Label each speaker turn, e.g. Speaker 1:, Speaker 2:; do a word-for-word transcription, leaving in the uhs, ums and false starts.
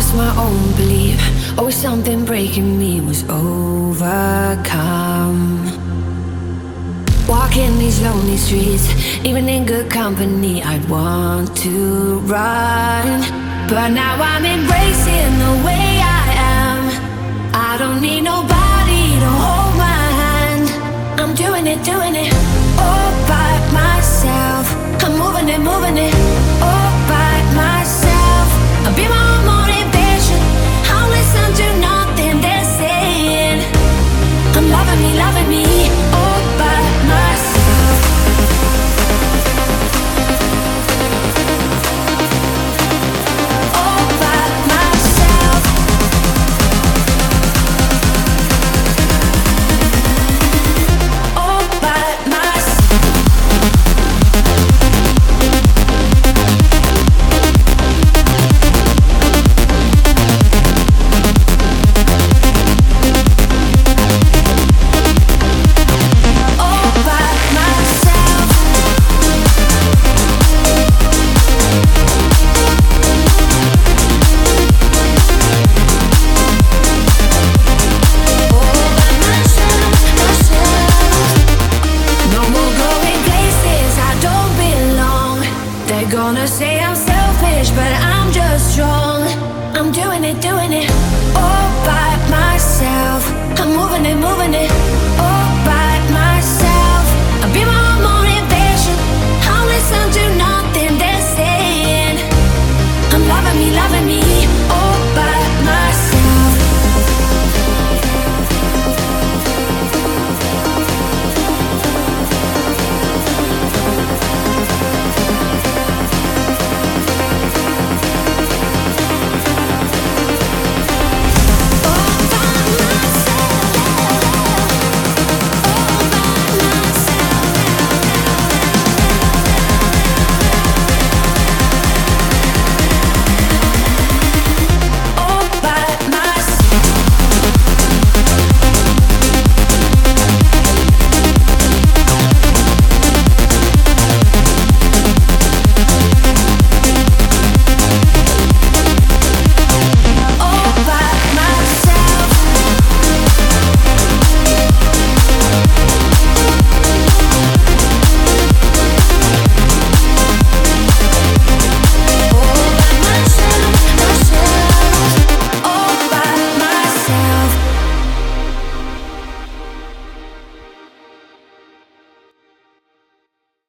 Speaker 1: lost my own belief. Always something breaking me was overcome. Walking these lonely streets, even in good company, I'd want to run. But now I'm embracing the way I am. I don't need nobody to hold my hand. I'm doing it, doing it, all by myself. I'm moving it, moving it, all by myself. I'll be my own motivation. I'll listen to nothing they're saying. I'm loving me, loving me, all by myself. All by myself. All by myself. All by myself. All by myself, myself. No more going places I don't belong. They're gonna say I'm selfish, but I'm just strong. I'm doing it, doing it, all by myself. I'm moving it, moving it,